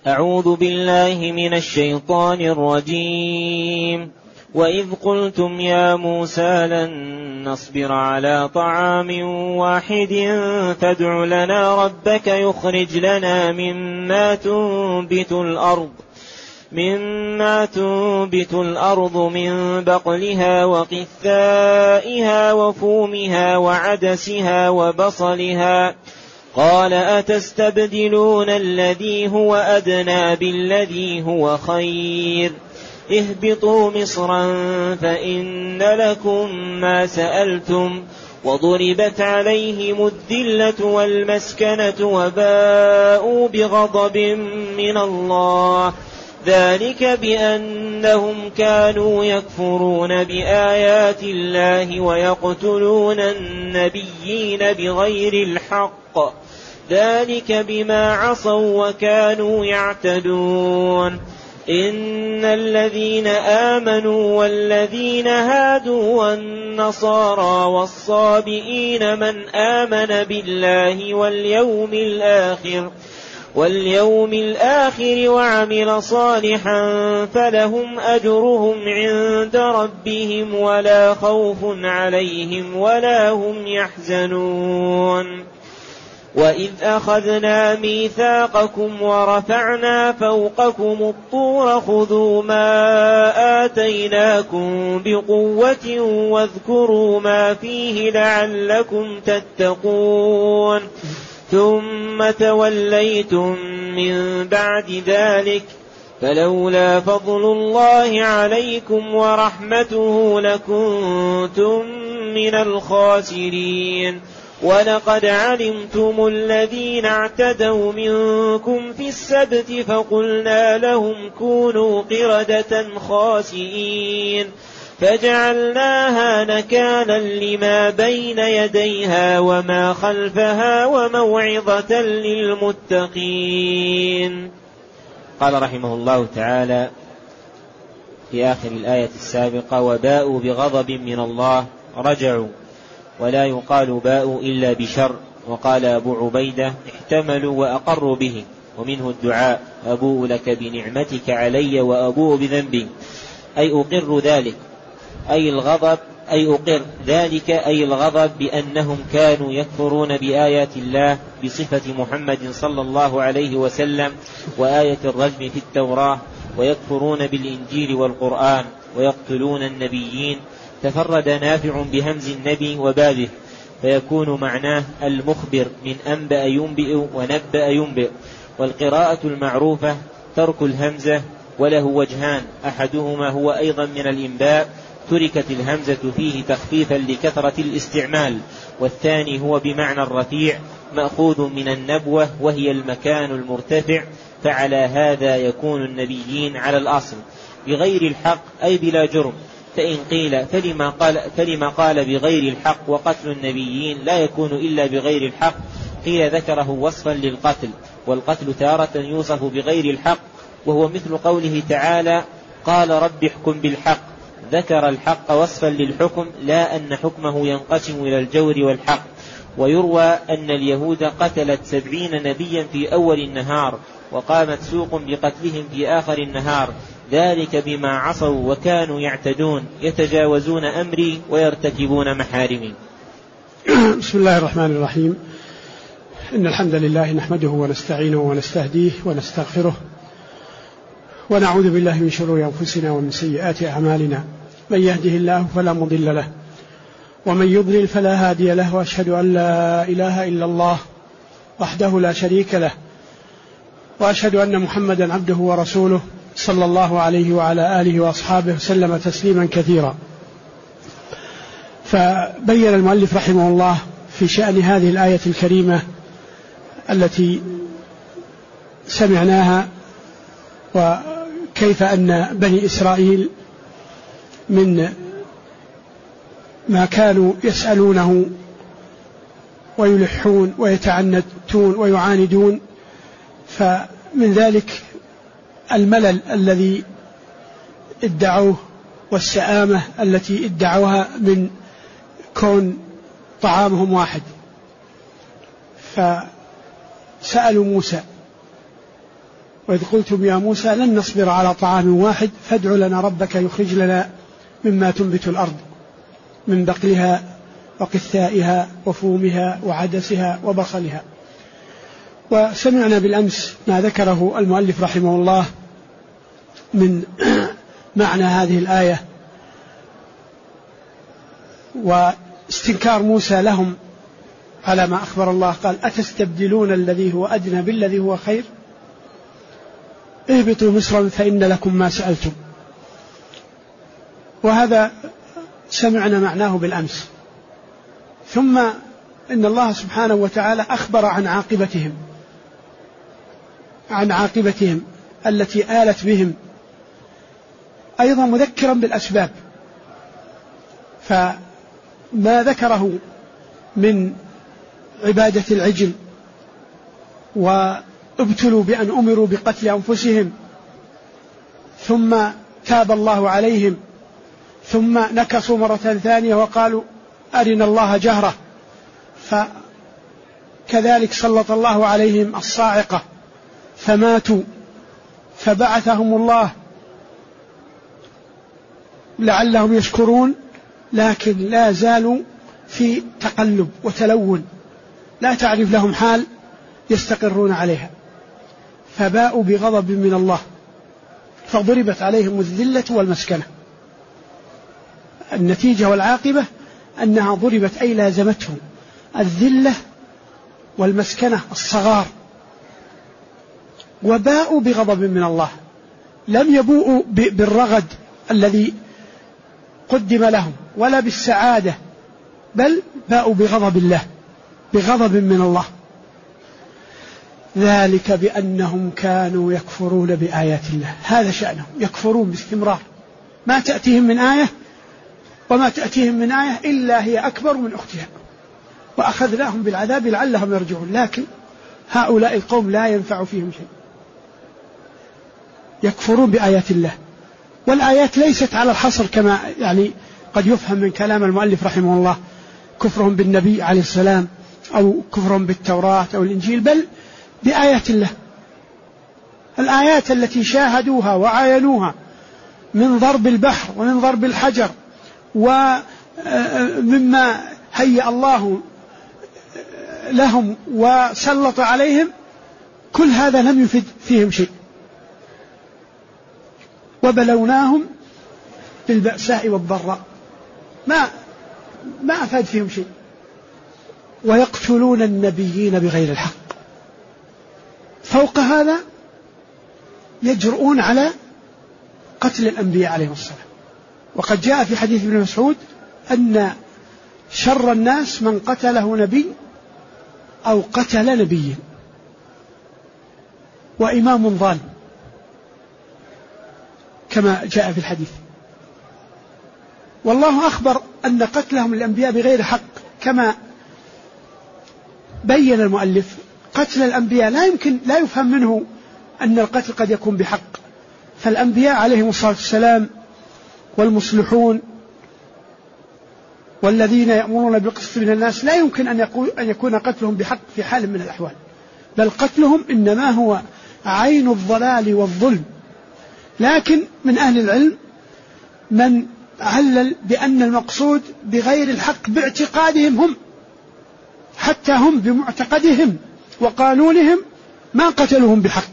أعوذ بالله من الشيطان الرجيم. وإذ قلتم يا موسى لن نصبر على طعام واحد فادع لنا ربك يخرج لنا مما تنبت الأرض من بقلها وقثائها وفومها وعدسها وبصلها قال أتستبدلون الذي هو أدنى بالذي هو خير اهبطوا مصرا فإن لكم ما سألتم وضربت عليهم الذلة والمسكنة وباءوا بغضب من الله ذلك بأنهم كانوا يكفرون بآيات الله ويقتلون النبيين بغير الحق ذلك بما عصوا وكانوا يعتدون إن الذين آمنوا والذين هادوا والنصارى والصابئين من آمن بالله واليوم الآخر وعمل صالحا فلهم أجرهم عند ربهم ولا خوف عليهم ولا هم يحزنون وإذ أخذنا ميثاقكم ورفعنا فوقكم الطور خذوا ما آتيناكم بقوة واذكروا ما فيه لعلكم تتقون ثم توليتم من بعد ذلك فلولا فضل الله عليكم ورحمته لكنتم من الخاسرين ولقد علمتم الذين اعتدوا منكم في السبت فقلنا لهم كونوا قردة خاسئين فجعلناها نكالا لما بين يديها وما خلفها وموعظة للمتقين. قال رحمه الله تعالى في آخر الآية السابقة وباءوا بغضب من الله رجعوا ولا يقال باء إلا بشر. وقال أبو عبيدة احتملوا وأقروا به ومنه الدعاء أبوء لك بنعمتك علي وأبوء بذنبي أي أقر ذلك أقر ذلك أي الغضب بأنهم كانوا يكفرون بآيات الله بصفة محمد صلى الله عليه وسلم وآية الرجم في التوراة ويكفرون بالإنجيل والقرآن ويقتلون النبيين. تفرد نافع بهمز النبي وبابه فيكون معناه المخبر من أنبأ ينبئ ونبأ ينبئ. والقراءة المعروفة ترك الهمزة وله وجهان أحدهما هو أيضا من الإنباء تركت الهمزة فيه تخفيفا لكثرة الاستعمال والثاني هو بمعنى الرفيع مأخوذ من النبوة وهي المكان المرتفع فعلى هذا يكون النبيين على الأصل بغير الحق أي بلا جرم. فإن قيل فلما قال بغير الحق وقتل النبيين لا يكون إلا بغير الحق قيل ذكره وصفا للقتل والقتل تارة يوصف بغير الحق وهو مثل قوله تعالى قال رب احكم بالحق ذكر الحق وصفا للحكم لا أن حكمه ينقسم إلى الجور والحق. ويروى أن اليهود قتلت 70 نبيا في أول النهار وقامت سوق بقتلهم في آخر النهار ذلك بما عصوا وكانوا يعتدون يتجاوزون أمري ويرتكبون محارمي. بسم الله الرحمن الرحيم. إن الحمد لله نحمده ونستعينه ونستهديه ونستغفره ونعوذ بالله من شرور أنفسنا ومن سيئات أعمالنا من يهده الله فلا مضل له ومن يضلل فلا هادي له وأشهد أن لا إله إلا الله وحده لا شريك له وأشهد أن محمدا عبده ورسوله صلى الله عليه وعلى آله وأصحابه وسلم تسليما كثيرا. فبين المؤلف رحمه الله في شأن هذه الآية الكريمة التي سمعناها وكيف أن بني إسرائيل من ما كانوا يسألونه ويلحون ويتعنتون ويعاندون فمن ذلك الملل الذي ادعوه والسآمة التي ادعوها من كون طعامهم واحد. فسألوا موسى وإذ قلتم يا موسى لن نصبر على طعام واحد فادع لنا ربك يخرج لنا مما تنبت الأرض من بقلها وقثائها وفومها وعدسها وبصلها. وسمعنا بالأمس ما ذكره المؤلف رحمه الله من معنى هذه الآية واستنكار موسى لهم على ما أخبر الله. قال أتستبدلون الذي هو أدنى بالذي هو خير اهبطوا مصرا فإن لكم ما سألتم. وهذا سمعنا معناه بالأمس. ثم إن الله سبحانه وتعالى أخبر عن عاقبتهم التي آلت بهم، أيضا مذكرا بالأسباب. فما ذكره من عبادة العجل وابتلوا بأن أمروا بقتل أنفسهم ثم تاب الله عليهم ثم نكصوا مرة ثانية وقالوا أرنا الله جهرة، فكذلك سلط الله عليهم الصاعقة فماتوا فبعثهم الله لعلهم يشكرون، لكن لا زالوا في تقلب وتلون لا تعرف لهم حال يستقرون عليها، فباءوا بغضب من الله فضربت عليهم الذلة والمسكنة. النتيجة والعاقبة أنها ضربت أي لازمتهم الذلة والمسكنة الصغار، وباءوا بغضب من الله. لم يبوءوا بالرغد الذي قدم لهم ولا بالسعادة، بل باءوا بغضب الله، بغضب من الله. ذلك بأنهم كانوا يكفرون بآيات الله، هذا شأنهم، يكفرون باستمرار، ما تأتيهم من آية وما تأتيهم من آية إلا هي أكبر من أختها، وأخذناهم بالعذاب لعلهم يرجعون. لكن هؤلاء القوم لا ينفع فيهم شيء، يكفرون بآيات الله. والآيات ليست على الحصر كما يعني قد يفهم من كلام المؤلف رحمه الله، كفرهم بالنبي عليه السلام أو كفرهم بالتوراة أو الإنجيل، بل بآيات الله، الآيات التي شاهدوها وعاينوها من ضرب البحر ومن ضرب الحجر ومما هيأ الله لهم وسلط عليهم، كل هذا لم يفد فيهم شيء. وبلوناهم بالبأساء والضراء، ما أفاد فيهم شيء. ويقتلون النبيين بغير الحق، فوق هذا يجرؤون على قتل الأنبياء عليهم السلام. وقد جاء في حديث ابن مسعود أن شر الناس من قتله نبي أو قتل نبيا وإمام ظالم، كما جاء في الحديث. والله أخبر أن قتلهم الأنبياء بغير حق، كما بين المؤلف قتل الأنبياء لا يفهم منه أن القتل قد يكون بحق. فالأنبياء عليهم الصلاة والسلام والمصلحون والذين يأمرون بالقسط من الناس لا يمكن أن يكون قتلهم بحق في حال من الأحوال، بل قتلهم إنما هو عين الضلال والظلم. لكن من أهل العلم من علل بأن المقصود بغير الحق باعتقادهم هم، حتى هم بمعتقدهم وقانونهم ما قتلوهم بحق.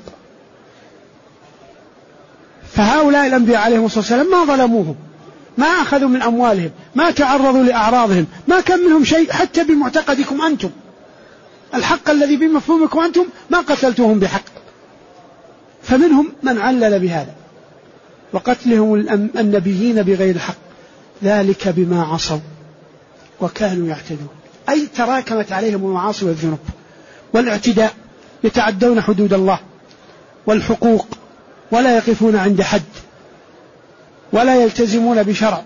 فهؤلاء الأنبياء عليهم الصلاة والسلام ما ظلموهم، ما أخذوا من أموالهم، ما تعرضوا لأعراضهم، ما كان منهم شيء حتى بمعتقدكم أنتم، الحق الذي بمفهومكم أنتم ما قتلتهم بحق. فمنهم من علل بهذا وقتلهم النبيين بغير حق، ذلك بما عصوا وكانوا يعتدون، أي تراكمت عليهم المعاصي والذنوب والاعتداء، يتعدون حدود الله والحقوق ولا يقفون عند حد ولا يلتزمون بشرع.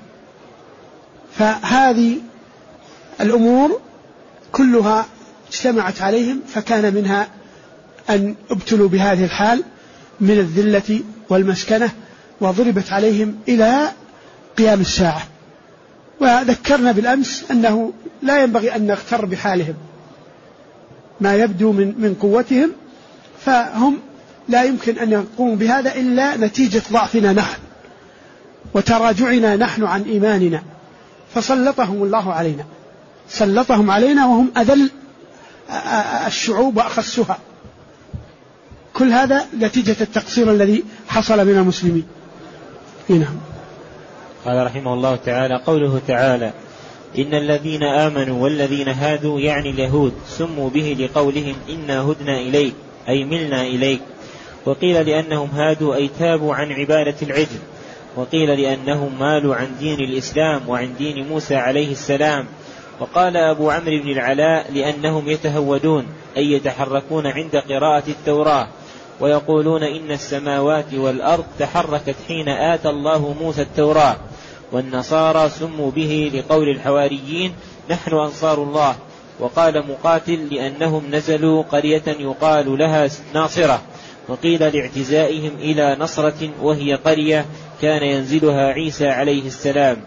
فهذه الأمور كلها اجتمعت عليهم، فكان منها أن ابتلوا بهذه الحال من الذلة والمسكنة، وضربت عليهم إلى قيام الساعة. وذكرنا بالأمس أنه لا ينبغي أن نغتر بحالهم، ما يبدو من قوتهم، فهم لا يمكن أن يقوم بهذا إلا نتيجة ضعفنا نحن وتراجعنا نحن عن إيماننا، فسلطهم الله علينا، سلطهم علينا وهم أذل الشعوب وأخسها. كل هذا نتيجة التقصير الذي حصل من المسلمين. نعم. قال رحمه الله تعالى: قوله تعالى: إن الذين آمنوا والذين هادوا يعني اليهود سموا به لقولهم إنا هدنا إليك أي ملنا إليك، وقيل لأنهم هادوا أي تابوا عن عبادة العجل، وقيل لأنهم مالوا عن دين الإسلام وعن دين موسى عليه السلام. وقال أبو عمرو بن العلاء: لأنهم يتهودون أي يتحركون عند قراءة التوراة، ويقولون إن السماوات والأرض تحركت حين آتى الله موسى التوراة. والنصارى سموا به لقول الحواريين: نحن أنصار الله. وقال مقاتل: لأنهم نزلوا قرية يقال لها ناصرة، وقيل لاعتزائهم إلى نصرة وهي قرية كان ينزلها عيسى عليه السلام.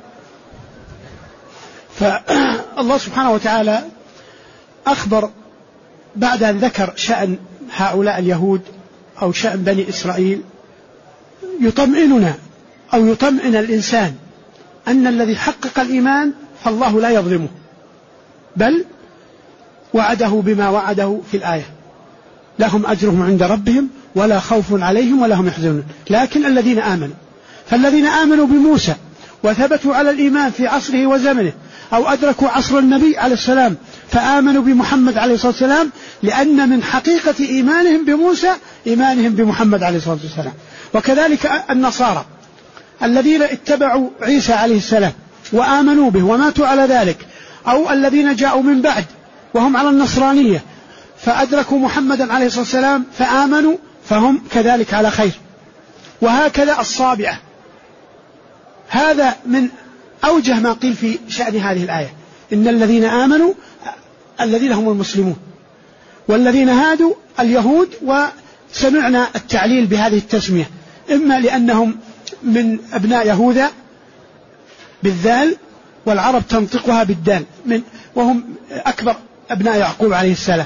فالله سبحانه وتعالى أخبر بعد أن ذكر شأن هؤلاء اليهود أو شأن بني إسرائيل يطمئننا أو يطمئن الإنسان أن الذي حقق الإيمان فالله لا يظلمه، بل وعده بما وعده في الآية: لهم أجرهم عند ربهم ولا خوف عليهم ولا هم يحزنون. لكن الذين آمنوا، فالذين آمنوا بموسى وثبتوا على الإيمان في عصره وزمنه، أو أدركوا عصر النبي عليه السلام فآمنوا بمحمد عليه الصلاة والسلام، لأن من حقيقة إيمانهم بموسى إيمانهم بمحمد عليه الصلاة والسلام. وكذلك النصارى الذين اتبعوا عيسى عليه السلام وآمنوا به وماتوا على ذلك، أو الذين جاءوا من بعد وهم على النصرانية فأدركوا محمدا عليه الصلاة والسلام فآمنوا، فهم كذلك على خير. وهكذا الصابئة. هذا من أوجه ما قيل في شأن هذه الآية: إن الذين آمنوا الذين هم المسلمون، والذين هادوا اليهود. وسمعنا التعليل بهذه التسمية إما لأنهم من أبناء يهوذا بالذال، والعرب تنطقها بالدال، وهم أكبر أبناء يعقوب عليه السلام،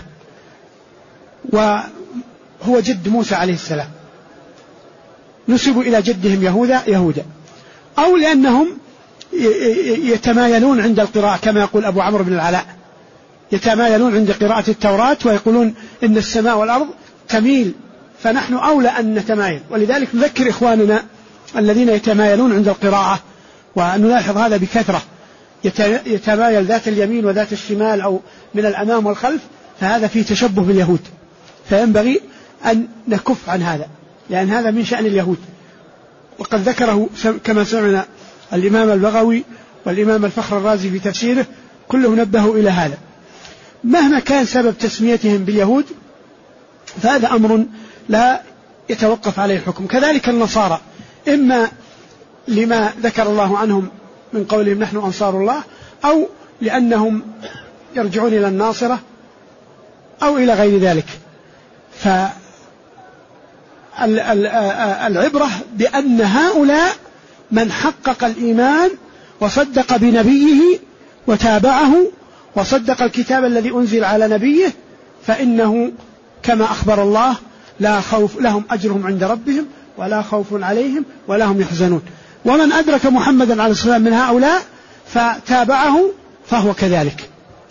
وهو جد موسى عليه السلام، نسبوا إلى جدهم يهوذا، أو لأنهم يتمايلون عند القراءة كما يقول أبو عمرو بن العلاء، يتمايلون عند قراءة التوراة ويقولون إن السماء والأرض تميل، فنحن أولى أن نتمايل. ولذلك نذكر إخواننا الذين يتمايلون عند القراءة، ونلاحظ هذا بكثرة، يتمايل ذات اليمين وذات الشمال أو من الأمام والخلف، فهذا فيه تشبه باليهود، فينبغي أن نكف عن هذا، لأن هذا من شأن اليهود. وقد ذكره كما سمعنا الإمام البغوي والإمام الفخر الرازي في تفسيره، كلهم نبهوا إلى هذا. مهما كان سبب تسميتهم باليهود فهذا أمر لا يتوقف عليه الحكم. كذلك النصارى، إما لما ذكر الله عنهم من قولهم نحن أنصار الله، أو لأنهم يرجعون إلى الناصرة، أو إلى غير ذلك. فالعبرة بأن هؤلاء من حقق الإيمان وصدق بنبيه وتابعه وصدق الكتاب الذي أنزل على نبيه، فإنه كما أخبر الله: لا خوف لهم أجرهم عند ربهم ولا خوف عليهم ولا هم يحزنون. ومن أدرك محمدا عليه الصلاة والسلام من هؤلاء فتابعه فهو كذلك.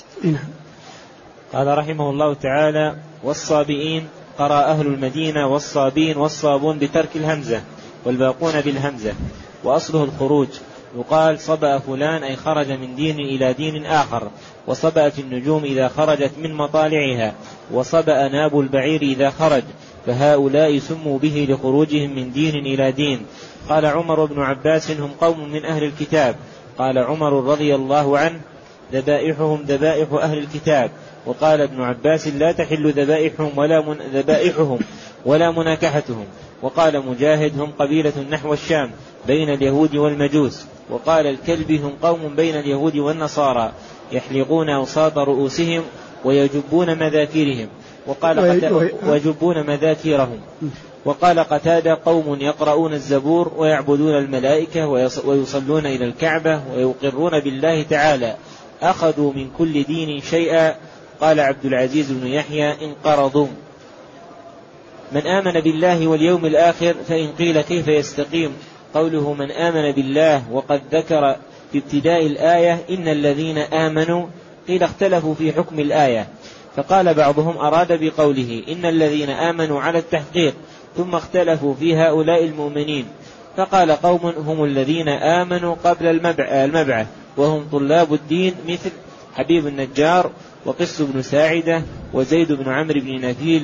قال رحمه الله تعالى: والصابئين قرأ أهل المدينة والصابين والصابون بترك الهمزة والباقون بالهمزة، وأصله الخروج. يقال صبأ فلان أي خرج من دين إلى دين آخر، وصبأت النجوم إذا خرجت من مطالعها، وصبأ ناب البعير إذا خرج، فهؤلاء سموا به لخروجهم من دين إلى دين. قال عمر بن عباس: هم قوم من أهل الكتاب. قال عمر رضي الله عنه: ذبائحهم ذبائح أهل الكتاب. وقال ابن عباس: لا تحل ذبائحهم ولا مناكحتهم. وقال مجاهد: هم قبيلة نحو الشام بين اليهود والمجوس. وقال الكلبي: هم قوم بين اليهود والنصارى يحلقون أوساط رؤوسهم ويجبون مذاكيرهم. ويجبون مذاكيرهم. وقال قتادة: قوم يقرؤون الزبور ويعبدون الملائكة ويصلون إلى الكعبة ويقرون بالله تعالى، أخذوا من كل دين شيئا. قال عبد العزيز بن يحيى: انقرضوا. من آمن بالله واليوم الآخر. فإن قيل كيف يستقيم قوله من آمن بالله وقد ذكر في ابتداء الآية إن الذين آمنوا، قيل اختلفوا في حكم الآية، فقال بعضهم أراد بقوله إن الذين آمنوا على التحقيق، ثم اختلفوا في هؤلاء المؤمنين، فقال قوم هم الذين آمنوا قبل المبعث وهم طلاب الدين مثل حبيب النجار وقس بن ساعدة وزيد بن عمرو بن نفيل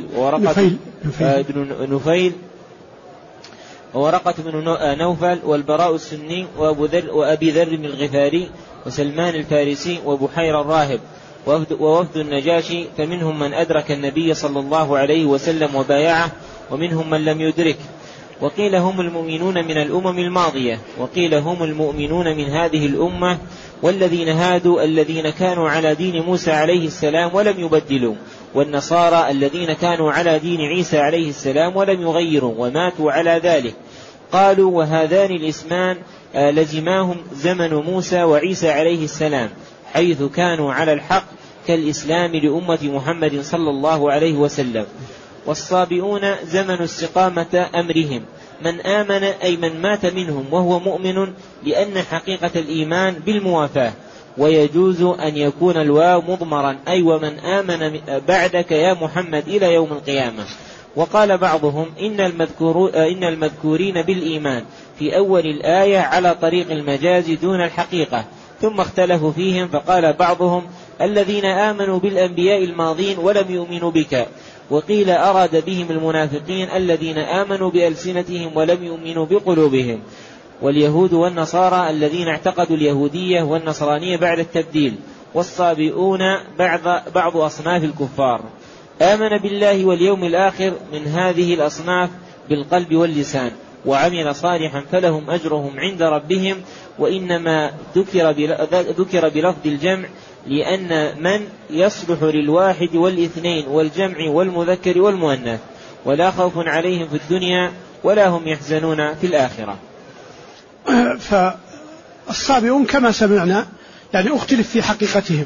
وورقة بن نوفل والبراء السني وأبي ذر الغفاري وسلمان الفارسي وبحير الراهب ووفد النجاشي. فمنهم من أدرك النبي صلى الله عليه وسلم وبايعه ومنهم من لم يدرك. وقيل هم المؤمنون من الأمم الماضية، وقيل هم المؤمنون من هذه الأمة، والذين هادوا الذين كانوا على دين موسى عليه السلام ولم يبدلوا، والنصارى الذين كانوا على دين عيسى عليه السلام ولم يغيروا وماتوا على ذلك. قالوا وهذان الاسمان لزماهم زمن موسى وعيسى عليه السلام، حيث كانوا على الحق كالإسلام لأمة محمد صلى الله عليه وسلم. والصابئون زمن استقامة أمرهم، من آمن أي من مات منهم وهو مؤمن، لأن حقيقة الإيمان بالموافاة. ويجوز أن يكون الواو مضمرا أي ومن آمن بعدك يا محمد إلى يوم القيامة. وقال بعضهم إن المذكورين بالإيمان في أول الآية على طريق المجاز دون الحقيقة، ثم اختلفوا فيهم، فقال بعضهم الذين آمنوا بالأنبياء الماضين ولم يؤمنوا بك. وقيل أراد بهم المنافقين الذين آمنوا بألسنتهم ولم يؤمنوا بقلوبهم، واليهود والنصارى الذين اعتقدوا اليهودية والنصرانية بعد التبديل، والصابئون بعض أصناف الكفار. آمن بالله واليوم الآخر من هذه الأصناف بالقلب واللسان وعمل صالحا فلهم أجرهم عند ربهم. وإنما ذكر بلفظ الجمع لأن من يصلح للواحد والاثنين والجمع والمذكر والمؤنث، ولا خوف عليهم في الدنيا ولا هم يحزنون في الآخرة. فالصابئون كما سمعنا يعني اختلف في حقيقتهم،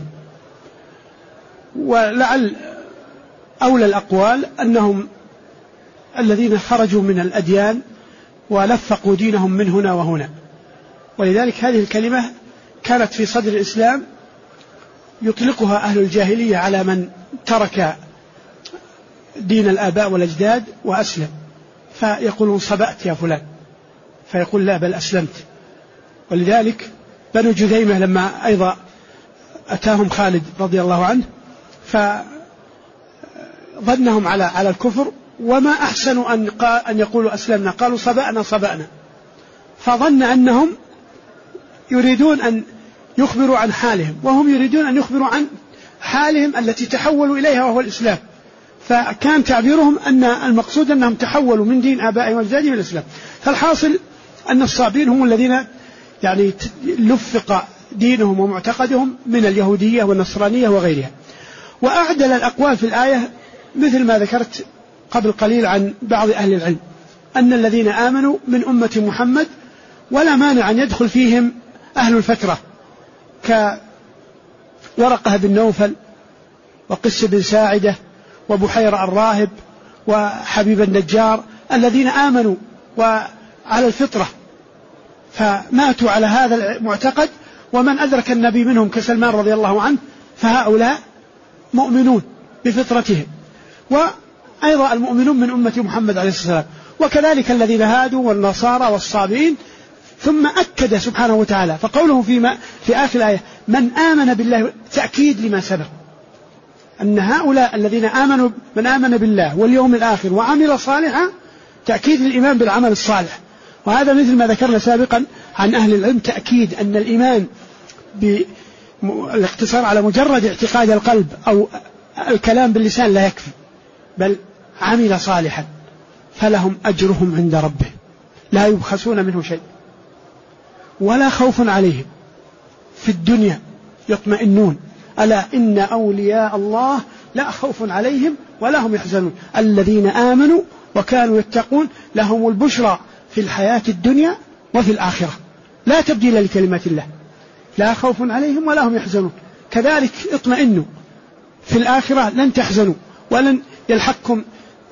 ولعل أولى الأقوال أنهم الذين خرجوا من الأديان ولفقوا دينهم من هنا وهنا، ولذلك هذه الكلمة كانت في صدر الإسلام يطلقها أهل الجاهلية على من ترك دين الآباء والأجداد وأسلم، فيقولون صبأت يا فلان، فيقول لا بل أسلمت. ولذلك بنو جذيمة لما أيضا أتاهم خالد رضي الله عنه فظنهم على الكفر، وما أحسنوا أن يقولوا أسلمنا، قالوا صبأنا، فظن أنهم يريدون أن يخبروا عن حالهم، وهم يريدون أن يخبروا عن حالهم التي تحولوا إليها وهو الإسلام. فكان تعبيرهم أن المقصود أنهم تحولوا من دين آبائهم وأجدادهم إلى الإسلام. فالحاصل أن الصابين هم الذين يعني لفق دينهم ومعتقدهم من اليهودية والنصرانية وغيرها. وأعدل الأقوال في الآية مثل ما ذكرت قبل قليل عن بعض أهل العلم، أن الذين آمنوا من أمة محمد، ولا مانع أن يدخل فيهم أهل الفترة كورقة بن نوفل وقس بن ساعدة وبحير الراهب وحبيب النجار، الذين آمنوا وعلى الفطرة فماتوا على هذا المعتقد، ومن أدرك النبي منهم كسلمان رضي الله عنه، فهؤلاء مؤمنون بفطرتهم، وأيضا المؤمنون من أمة محمد عليه الصلاة والسلام، وكذلك الذين هادوا والنصارى والصابئين. ثم أكد سبحانه وتعالى، فقوله في آخر الآية من آمن بالله تأكيد لما سبق، أن هؤلاء الذين آمنوا من آمن بالله واليوم الآخر وعمل صالحا، تأكيد للإيمان بالعمل الصالح. وهذا مثل ما ذكرنا سابقا عن أهل العلم، تأكيد أن الإيمان بالاقتصار على مجرد اعتقاد القلب أو الكلام باللسان لا يكفي، بل عمل صالحا فلهم أجرهم عند ربه لا يبخسون منه شيء ولا خوف عليهم في الدنيا يطمئنون. ألا إن أولياء الله لا خوف عليهم ولا هم يحزنون الذين آمنوا وكانوا يتقون لهم البشرى في الحياة الدنيا وفي الآخرة لا تبديل لكلمات الله، لا خوف عليهم ولا هم يحزنون. كذلك اطمئنوا في الآخرة، لن تحزنوا ولن يلحقكم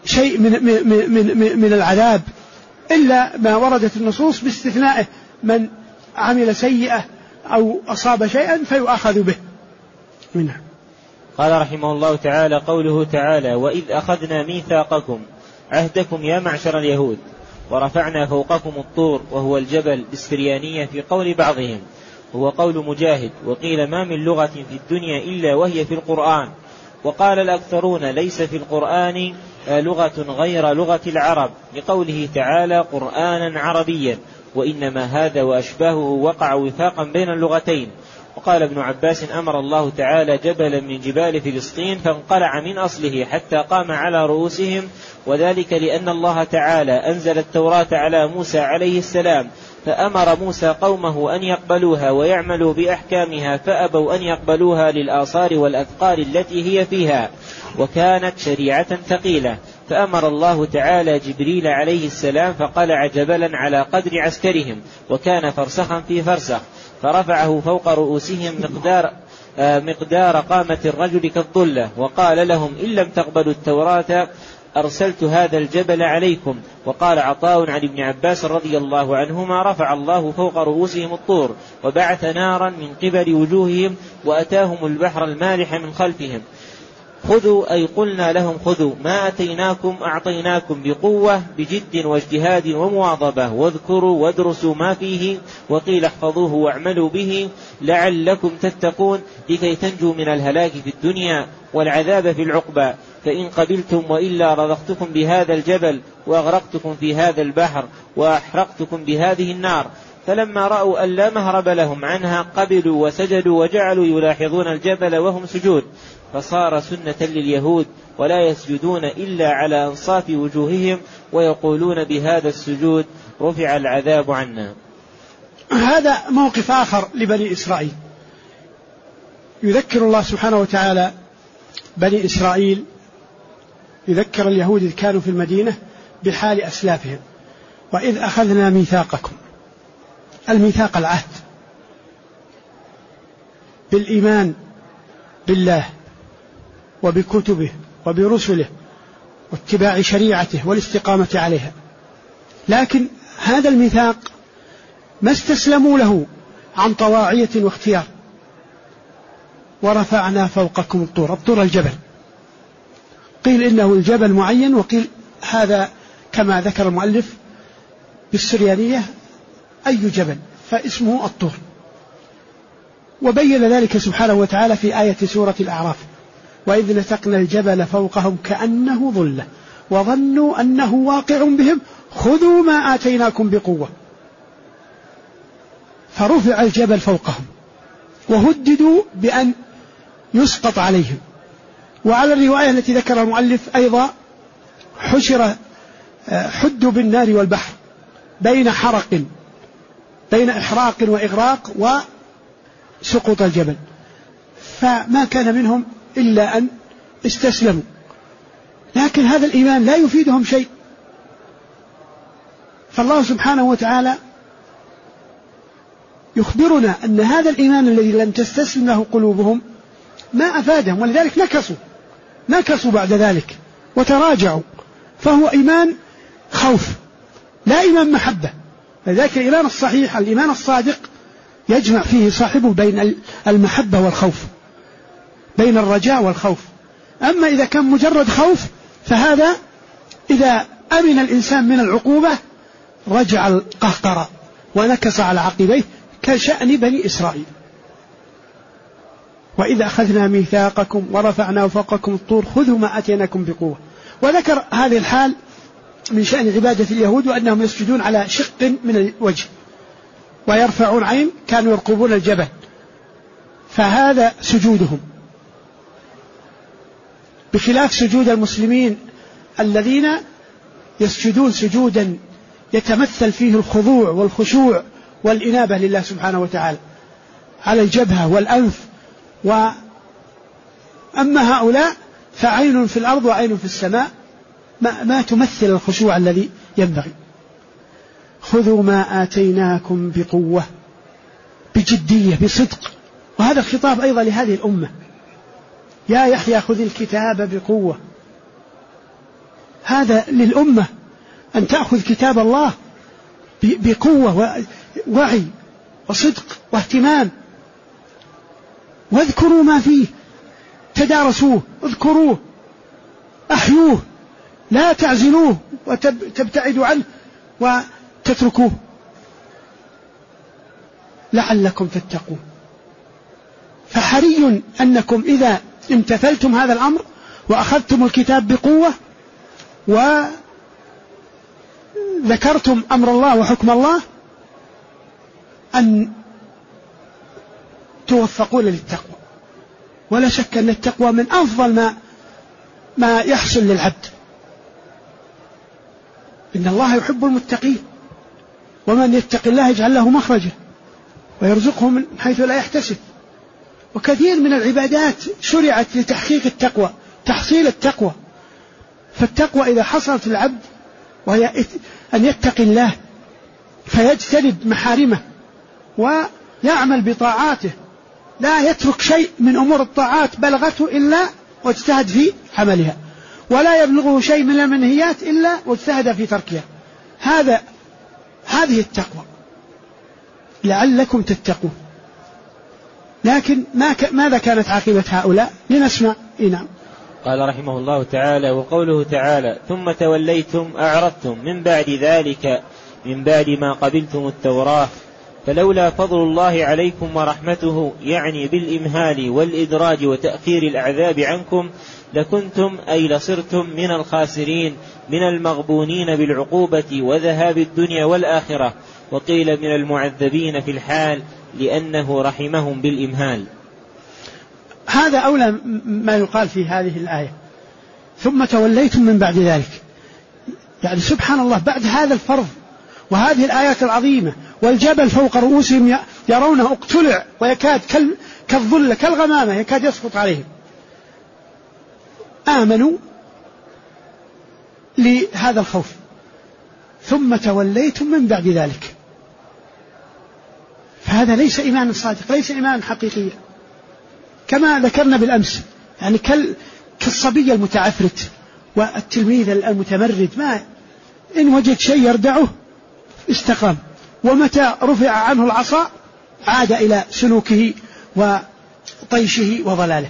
شيء من العذاب إلا ما وردت النصوص باستثنائه من عمل سيئة أو أصاب شيئا فيؤاخذ به منها. قال رحمه الله تعالى: قوله تعالى: وإذ أخذنا ميثاقكم عهدكم يا معشر اليهود ورفعنا فوقكم الطور، وهو الجبل بالسريانية في قول بعضهم، هو قول مجاهد، وقيل ما من لغة في الدنيا إلا وهي في القرآن. وقال الأكثرون ليس في القرآن لغة غير لغة العرب، لقوله تعالى: قرآنا عربيا، وإنما هذا وأشباهه وقع وفاقا بين اللغتين. وقال ابن عباس: أمر الله تعالى جبلا من جبال فلسطين فانقلع من أصله حتى قام على رؤوسهم، وذلك لأن الله تعالى أنزل التوراة على موسى عليه السلام، فأمر موسى قومه أن يقبلوها ويعملوا بأحكامها، فأبوا أن يقبلوها للآثار والأثقال التي هي فيها، وكانت شريعة ثقيلة. فأمر الله تعالى جبريل عليه السلام فقلع جبلا على قدر عسكرهم، وكان فرسخا في فرسخ، فرفعه فوق رؤوسهم مقدار قامة الرجل كالظلة، وقال لهم: إن لم تقبلوا التوراة أرسلت هذا الجبل عليكم. وقال عطاء عن ابن عباس رضي الله عنهما: رفع الله فوق رؤوسهم الطور، وبعث نارا من قبل وجوههم، وأتاهم البحر المالح من خلفهم. خذوا، أي قلنا لهم: خذوا ما أتيناكم أعطيناكم بقوة بجد واجتهاد ومواظبة، واذكروا وادرسوا ما فيه، وقيل احفظوه واعملوا به لعلكم تتقون، لكي تنجوا من الهلاك في الدنيا والعذاب في العقبى. فإن قبلتم وإلا رضختكم بهذا الجبل، وأغرقتكم في هذا البحر، وأحرقتكم بهذه النار. فلما رأوا أن لا مهرب لهم عنها قبلوا وسجدوا، وجعلوا يلاحظون الجبل وهم سجود، فصار سنة لليهود، ولا يسجدون إلا على أنصاف وجوههم، ويقولون بهذا السجود رفع العذاب عنا. هذا موقف آخر لبني إسرائيل، يذكر الله سبحانه وتعالى بني إسرائيل، يذكر اليهود إذ كانوا في المدينة بحال أسلافهم. وإذ أخذنا ميثاقكم، الميثاق العهد بالإيمان بالله وبكتبه وبرسله واتباع شريعته والاستقامة عليها، لكن هذا الميثاق ما استسلموا له عن طواعية واختيار. ورفعنا فوقكم الطور، الطور الجبل، قيل إنه الجبل معين، وقيل هذا كما ذكر المؤلف بالسريانية أي جبل، فاسمه الطور. وبين ذلك سبحانه وتعالى في آية سورة الأعراف: وإذ نتقنا الجبل فوقهم كأنه ظلة وظنوا أنه واقع بهم خذوا ما آتيناكم بقوة. فرفع الجبل فوقهم وهددوا بأن يسقط عليهم. وعلى الرواية التي ذكرها المؤلف أيضا حدوا بالنار والبحر بين إحراق وإغراق وسقوط الجبل، فما كان منهم إلا أن استسلموا. لكن هذا الإيمان لا يفيدهم شيء، فالله سبحانه وتعالى يخبرنا أن هذا الإيمان الذي لم تستسلم له قلوبهم ما أفادهم، ولذلك نكسوا بعد ذلك وتراجعوا، فهو إيمان خوف لا إيمان محبة. لذلك الإيمان الصحيح، الإيمان الصادق، يجمع فيه صاحبه بين المحبة والخوف، بين الرجاء والخوف. أما إذا كان مجرد خوف فهذا إذا أمن الإنسان من العقوبة رجع القهقرة ونكص على عقبيه كشأن بني إسرائيل. وإذا أخذنا ميثاقكم ورفعنا فوقكم الطور خذوا ما آتيناكم بقوة. وذكر هذه الحال من شأن عبادة اليهود، وأنهم يسجدون على شق من الوجه ويرفعون عين، كانوا يرقبون الجبل، فهذا سجودهم، بخلاف سجود المسلمين الذين يسجدون سجودا يتمثل فيه الخضوع والخشوع والإنابة لله سبحانه وتعالى على الجبهة والأنف. وأما هؤلاء فعين في الأرض وعين في السماء، ما تمثل الخشوع الذي ينبغي. خذوا ما آتيناكم بقوة، بجدية، بصدق. وهذا الخطاب أيضا لهذه الأمة: يا يحيى خذ الكتاب بقوة. هذا للأمة أن تأخذ كتاب الله بقوة ووعي وصدق واهتمام، واذكروا ما فيه، تدارسوه، اذكروه، أحيوه، لا تعزلوه وتبتعدوا عنه وتتركوه لعلكم تتقون. فحري أنكم إذا امتثلتم هذا الأمر وأخذتم الكتاب بقوة وذكرتم أمر الله وحكم الله أن توفقون للتقوى. ولا شك أن التقوى من أفضل ما يحصل للعبد. إن الله يحب المتقين، ومن يتق الله يجعل له مخرجا ويرزقه من حيث لا يحتسب. وكثير من العبادات شرعت لتحقيق التقوى، تحصيل التقوى. فالتقوى إذا حصلت العبد وهي أن يتقي الله فيجتنب محارمه ويعمل بطاعاته، لا يترك شيء من أمور الطاعات بلغته إلا واجتهد في عملها، ولا يبلغه شيء من المنهيات إلا واجتهد في تركها. هذه التقوى لعلكم تتقون. لكن ماذا كانت عاقبة هؤلاء؟ لنسمع. نعم. قال رحمه الله تعالى: وقوله تعالى: ثم توليتم أعرضتم من بعد ذلك من بعد ما قبلتم التوراة فلولا فضل الله عليكم ورحمته، يعني بالإمهال والإدراج وتأخير الأعذاب عنكم، لكنتم أي لصرتم من الخاسرين من المغبونين بالعقوبة وذهاب الدنيا والآخرة، وقيل من المعذبين في الحال لأنه رحمهم بالإمهال. هذا أولى ما يقال في هذه الآية: ثم توليتم من بعد ذلك. يعني سبحان الله، بعد هذا الفرض وهذه الآيات العظيمة والجبل فوق رؤوسهم يرونه اقتلع ويكاد كالظل كالغمامة يكاد يسقط عليهم، آمنوا لهذا الخوف. ثم توليتم من بعد ذلك، فهذا ليس إيمان صادق، ليس إيمان حقيقي، كما ذكرنا بالأمس. يعني كالصبي المتعفرت والتلميذ المتمرد، ما إن وجد شيء يردعه استقام، ومتى رفع عنه العصا عاد إلى سلوكه وطيشه وضلاله.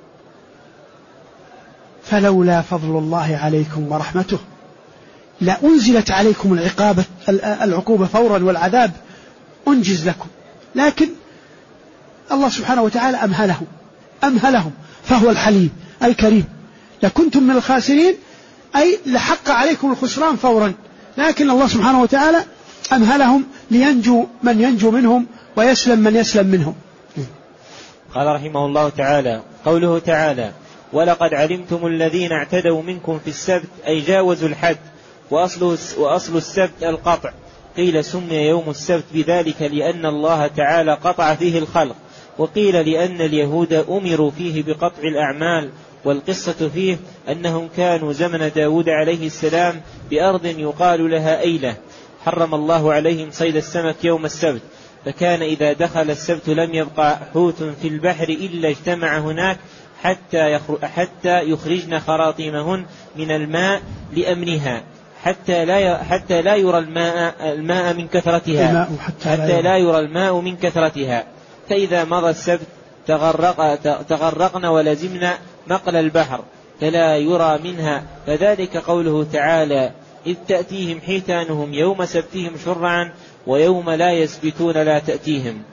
فلولا فضل الله عليكم ورحمته لأنزلت عليكم العقوبة فورا والعذاب أنجز لكم، لكن الله سبحانه وتعالى أمهلهم فهو الحليم الكريم. لكنتم من الخاسرين أي لحق عليكم الخسران فورا، لكن الله سبحانه وتعالى أمهلهم لينجو من ينجو منهم ويسلم من يسلم منهم. قال رحمه الله تعالى: قوله تعالى: ولقد علمتم الذين اعتدوا منكم في السبت أي جاوزوا الحد، وأصل السبت القطع. قيل سمي يوم السبت بذلك لأن الله تعالى قطع فيه الخلق، وقيل لأن اليهود أمروا فيه بقطع الأعمال. والقصة فيه أنهم كانوا زمن داود عليه السلام بأرض يقال لها أيلة، حرم الله عليهم صيد السمك يوم السبت، فكان إذا دخل السبت لم يبقى حوت في البحر إلا اجتمع هناك حتى يخرجن خراطيمهن من الماء لأمنها، حتى لا يرى الماء من كثرتها، حتى لا يرى الماء من كثرتها. فإذا مضى السبت تغرقن ولزمن مقل البحر فلا يرى منها. فذلك قوله تعالى: إذ تأتيهم حيتانهم يوم سبتهم شرعا ويوم لا يسبتون لا تأتيهم.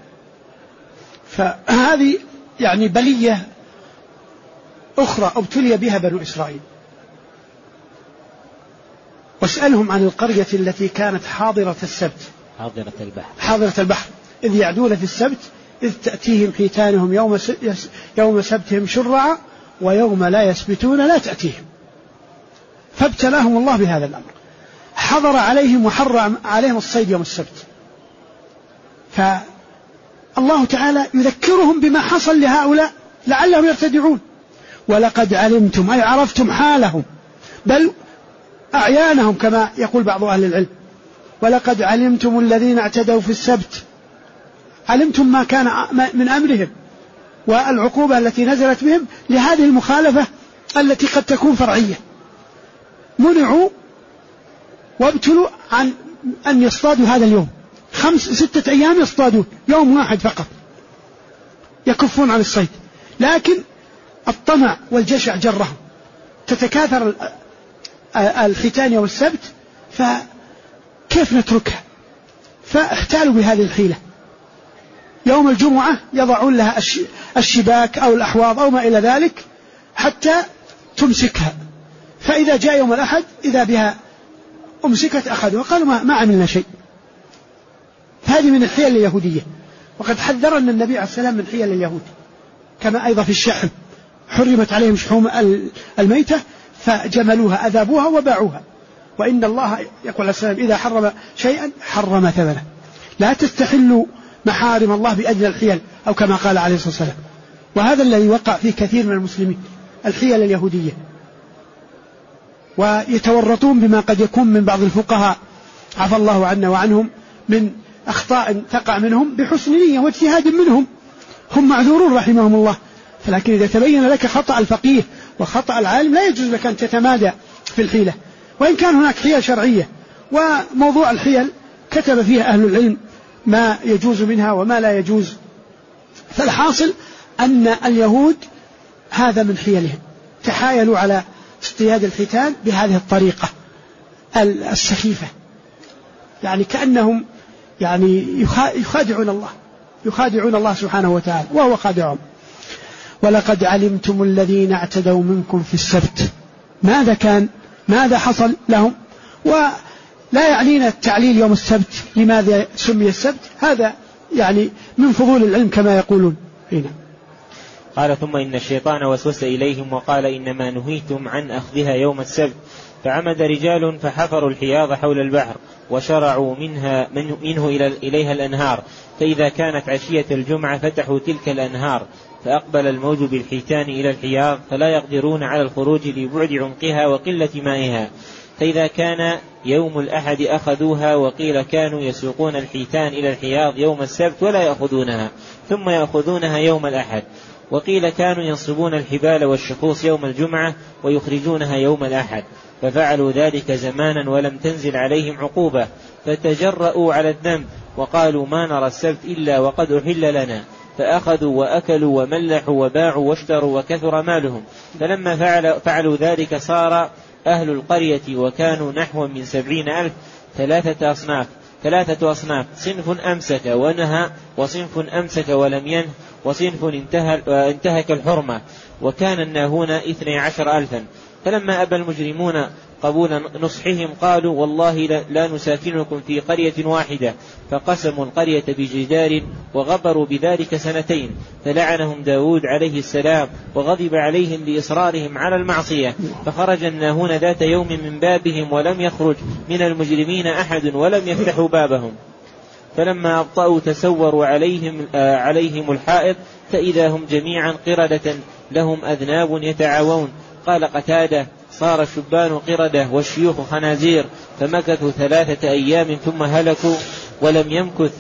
فهذه يعني بلية أخرى ابتلي بها بنو إسرائيل. واسألهم عن القرية التي كانت حاضرة السبت، حاضرة البحر إذ يعدون في السبت إذ تأتيهم حيتانهم يوم سبتهم شرعا ويوم لا يسبتون لا تأتيهم. فابتلاهم الله بهذا الأمر، حضر عليهم وحرم عليهم الصيد يوم السبت. فالله تعالى يذكرهم بما حصل لهؤلاء لعلهم يرتدعون. ولقد علمتم أي عرفتم حالهم، بل أعيانهم كما يقول بعض أهل العلم. ولقد علمتم الذين اعتدوا في السبت، علمتم ما كان من أمرهم والعقوبة التي نزلت بهم لهذه المخالفة التي قد تكون فرعية. منعوا وابتلوا عن أن يصطادوا هذا اليوم. 5-6 أيام يصطادون، يوم واحد فقط يكفون عن الصيد، لكن الطمع والجشع جرهم، تتكاثر الحيتان يوم السبت، فكيف نتركها؟ فاحتالوا بهذه الحيلة. يوم الجمعة يضعون لها الشباك أو الأحواض أو ما إلى ذلك حتى تمسكها، فإذا جاء يوم الأحد إذا بها أمسكت أخذوها، قالوا ما عملنا شيء. هذه من الحيل اليهودية، وقد حذرنا النبي عليه السلام من حيل اليهود، كما أيضا في الشحم حرمت عليهم شحوم الميتة فجملوها أذابوها وباعوها، وإن الله يقول عليه السلام إذا حرم شيئا حرم ثمنه. لا تستحلوا محارم الله بأجل الحيل، أو كما قال عليه الصلاة والسلام. وهذا الذي وقع فيه كثير من المسلمين، الحيل اليهودية، ويتورطون بما قد يكون من بعض الفقهاء عفى الله عنا وعنهم من أخطاء تقع منهم بحسن نية واجتهاد منهم، هم معذورون رحمهم الله. فلكن إذا تبين لك خطأ الفقيه وخطأ العالم لا يجوز لك أن تتمادى في الحيلة، وإن كان هناك حيل شرعية. وموضوع الحيل كتب فيها أهل العلم ما يجوز منها وما لا يجوز. فالحاصل أن اليهود هذا من حيلهم، تحايلوا على اصطياد الحيتان بهذه الطريقة السخيفة، يعني كأنهم يعني يخادعون الله سبحانه وتعالى وهو خادعهم. ولقد علمتم الذين اعتدوا منكم في السبت. ماذا حصل لهم؟ ولا يعنينا التعليل يوم السبت لماذا سمي السبت، هذا يعني من فضول العلم كما يقولون هنا. قال ثم إن الشيطان وسوس إليهم وقال إنما نهيتم عن أخذها يوم السبت، فعمد رجال فحفروا الحياض حول البحر وشرعوا منه إليها الأنهار، فإذا كانت عشية الجمعة فتحوا تلك الأنهار، فأقبل الموج بالحيتان إلى الحياض فلا يقدرون على الخروج لبعد عمقها وقلة مائها، فإذا كان يوم الأحد أخذوها، وقيل كانوا يسوقون الحيتان إلى الحياض يوم السبت ولا يأخذونها ثم يأخذونها يوم الأحد، وقيل كانوا ينصبون الحبال والشخوص يوم الجمعة ويخرجونها يوم الأحد، ففعلوا ذلك زمانا ولم تنزل عليهم عقوبة، فتجرؤوا على الذنب وقالوا ما نرى السبت إلا وقد أحل لنا، فأخذوا وأكلوا وملحوا وباعوا واشتروا وكثر مالهم. فلما فعلوا ذلك صار أهل القرية وكانوا نحو من 70,000 ثلاثة أصناف، صنف أمسك ونهى، وصنف أمسك ولم ينه، وصنف انتهك الحرمة، وكان الناهون 12,000. فلما أبى المجرمون قبول نصحهم قالوا والله لا نساكنكم في قرية واحدة، فقسموا القرية بجدار وغبروا بذلك 2 فلعنهم داود عليه السلام وغضب عليهم لإصرارهم على المعصية، فخرج الناهون ذات يوم من بابهم ولم يخرج من المجرمين أحد ولم يفتحوا بابهم، فلما أبطأوا تسوروا عليهم الحائط، فإذا هم جميعا قردة لهم أذناب يتعاوون. قال قتادة صار الشبان قردة والشيوخ خنازير، فمكثوا 3 أيام ثم هلكوا، ولم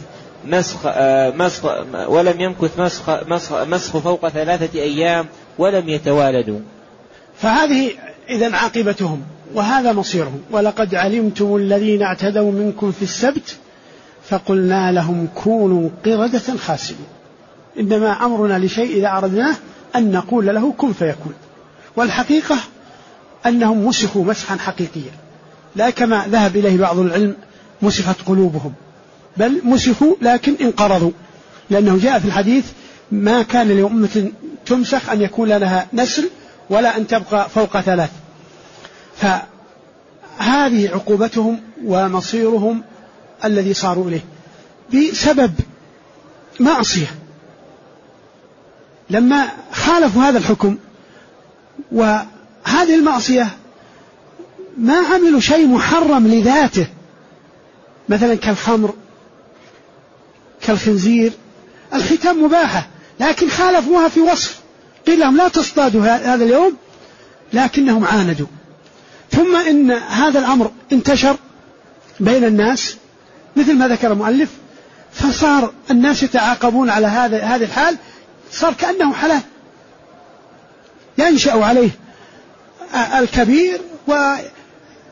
يمكث مسخ فوق 3 أيام ولم يتوالدوا. فهذه إذن عاقبتهم وهذا مصيرهم. ولقد علمتم الذين اعتدوا منكم في السبت فقلنا لهم كونوا قردة خاسئين. إنما أمرنا لشيء إذا أردناه أن نقول له كن فيكون. والحقيقة أنهم مسخوا مسحا حقيقيا، لا كما ذهب إليه بعض العلم مسخت قلوبهم، بل مسخوا لكن انقرضوا، لأنه جاء في الحديث ما كان لأمة تمسخ أن يكون لها نسل ولا أن تبقى فوق 3. فهذه عقوبتهم ومصيرهم الذي صاروا إليه بسبب معصية. لما خالفوا هذا الحكم وهذه المعصية ما عملوا شيء محرم لذاته، مثلا كالخمر كالخنزير، الختام مباحة، لكن خالفوها في وصف، قيل لهم لا تصطادوا هذا اليوم، لكنهم عاندوا. ثم إن هذا الأمر انتشر بين الناس مثل ما ذكر المؤلف، فصار الناس يتعاقبون على هذه الحال، صار كأنه حلال، ينشأ عليه الكبير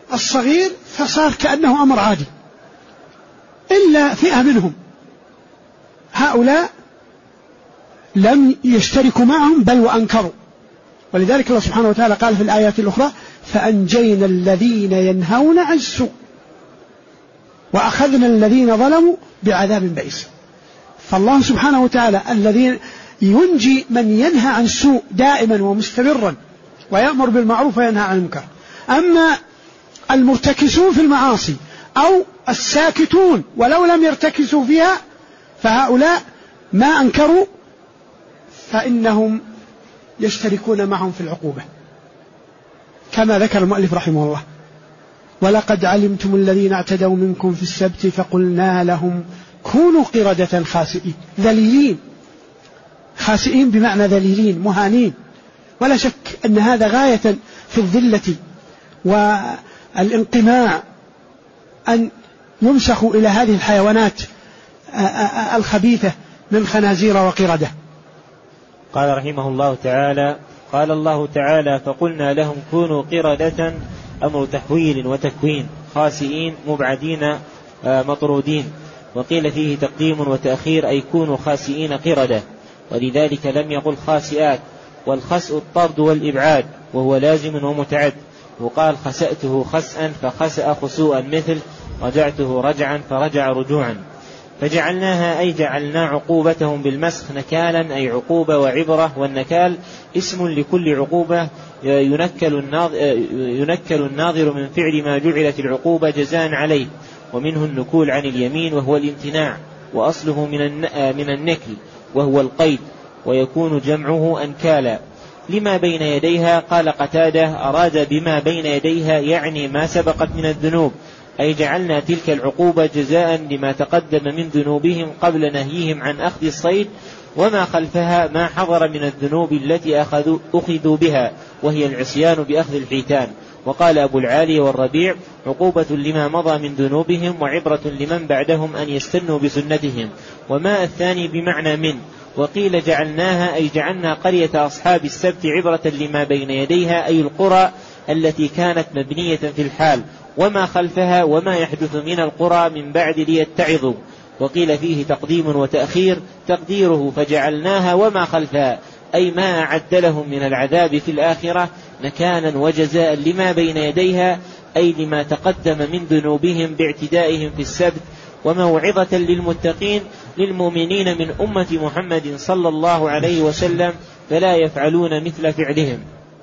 الصغير فصار كأنه أمر عادي، إلا فئة منهم هؤلاء لم يشتركوا معهم بل وأنكروا. ولذلك الله سبحانه وتعالى قال في الآيات الأخرى: فأنجينا الذين ينهون عن السوء وأخذنا الذين ظلموا بعذاب بئيس. فالله سبحانه وتعالى الذي ينجي من ينهى عن السوء دائما ومستمرا ويأمر بالمعروف وينهى عن المنكر. أما المرتكسون في المعاصي أو الساكتون ولو لم يرتكسوا فيها فهؤلاء ما أنكروا فإنهم يشتركون معهم في العقوبة، كما ذكر المؤلف رحمه الله: ولقد علمتم الذين اعتدوا منكم في السبت فقلنا لهم كونوا قردة خاسئين. ذليلين، خاسئين بمعنى ذليلين مهانين. ولا شك أن هذا غاية في الذلة والانقماع أن يمسخوا إلى هذه الحيوانات الخبيثة من خنازير وقردة. قال رحمه الله تعالى: قال الله تعالى: فقلنا لهم كونوا قردة، أمر تحويل وتكوين، خاسئين مبعدين مطرودين. وقيل فيه تقديم وتأخير، أي كونوا خاسئين قردة، ولذلك لم يقل خاسئات. والخسء الطرد والإبعاد وهو لازم ومتعد. وقال: خسأته خسأا فخسأ خسوءا، مثل رجعته رجعا فرجع رجوعا. فجعلناها أي جعلنا عقوبتهم بالمسخ نكالا، أي عقوبة وعبرة. والنكال اسم لكل عقوبة ينكل الناظر من فعل ما جعلت العقوبة جزاء عليه، ومنه النكول عن اليمين وهو الامتناع، وأصله من النكل وهو القيد، ويكون جمعه أنكالا. لما بين يديها، قال قتادة: أراد بما بين يديها يعني ما سبقت من الذنوب، أي جعلنا تلك العقوبة جزاء لما تقدم من ذنوبهم قبل نهيهم عن أخذ الصيد، وما خلفها ما حضر من الذنوب التي أخذوا بها، وهي العصيان بأخذ الحيتان. وقال أبو العالي والربيع: عقوبة لما مضى من ذنوبهم، وعبرة لمن بعدهم أن يستنوا بسنتهم. وما الثاني بمعنى من. وقيل جعلناها أي جعلنا قرية أصحاب السبت عبرة لما بين يديها، أي القرى التي كانت مبنية في الحال، وما خلفها وما يحدث من القرى من بعد ليتعظوا. وقيل فيه تقديم وتأخير، تقديره فجعلناها وما خلفها، أي ما أعد لهم من العذاب في الآخرة نكالا وجزاء لما بين يديها، أي لما تقدم من ذنوبهم باعتدائهم في السبت، وموعظة للمتقين للمؤمنين من أمة محمد صلى الله عليه وسلم، فلا يفعلون مثل فعلهم.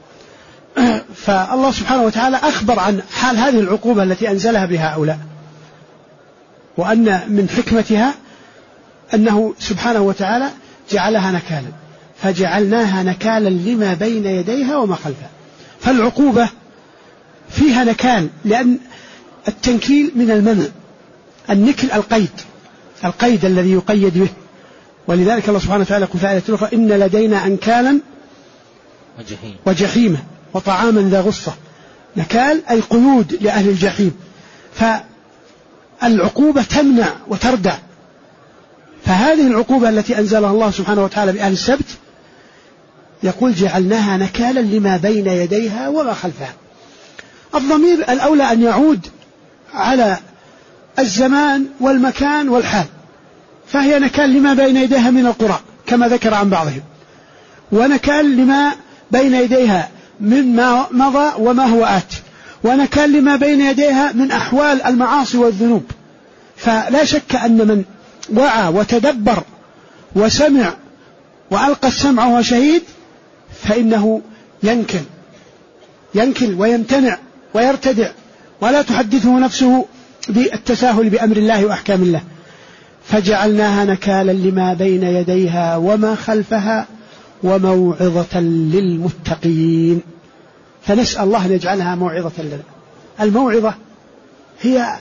فالله سبحانه وتعالى أخبر عن حال هذه العقوبة التي أنزلها بهؤلاء، وأن من حكمتها أنه سبحانه وتعالى جعلها نكالا، فجعلناها نكالا لما بين يديها وما خلفها. فالعقوبة فيها نكال، لأن التنكيل من المنع، النكل القيد الذي يقيد به. ولذلك الله سبحانه وتعالى يقول في آية أخرى: إن لدينا أنكالا وجحيما وطعاما ذا غصة. نكال أي قيود لأهل الجحيم. فالعقوبة تمنع وتردع. فهذه العقوبة التي أنزلها الله سبحانه وتعالى بأهل السبت يقول: جعلناها نكالا لما بين يديها وما خلفها. الضمير الأولى أن يعود على الزمان والمكان والحال، فهي نكال لما بين يديها من القرى كما ذكر عن بعضهم، ونكال لما بين يديها من ما مضى وما هو آت، ونكال لما بين يديها من أحوال المعاصي والذنوب. فلا شك أن من وعى وتدبر وسمع وألقى السمع وهو شهيد فإنه ينكل ويمتنع ويرتدع، ولا تحدثه نفسه بالتساهل بأمر الله وأحكام الله. فجعلناها نكالا لما بين يديها وما خلفها وموعظة للمتقين. فنسأل الله أن يجعلها موعظة لنا. الموعظة هي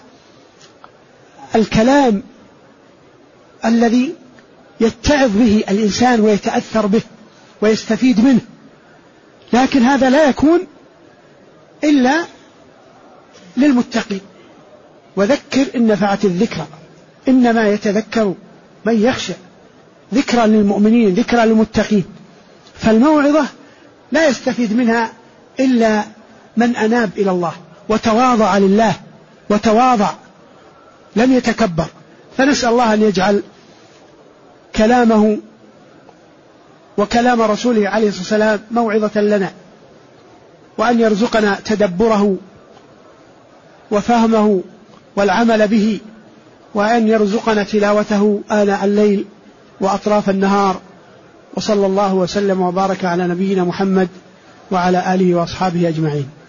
الكلام الذي يتعظ به الإنسان ويتأثر به ويستفيد منه، لكن هذا لا يكون إلا للمتقين. وذكر إن نفعت الذكرى، إنما يتذكر من يخشى. ذكرى للمؤمنين، ذكرى للمتقين. فالموعظة لا يستفيد منها إلا من أناب إلى الله وتواضع لله وتواضع، لم يتكبر. فنسأل الله أن يجعل كلامه وكلام رسوله عليه الصلاة والسلام موعظة لنا، وأن يرزقنا تدبره وفهمه والعمل به، وأن يرزقنا تلاوته آناء الليل وأطراف النهار. وصلى الله وسلم وبارك على نبينا محمد وعلى آله وأصحابه أجمعين.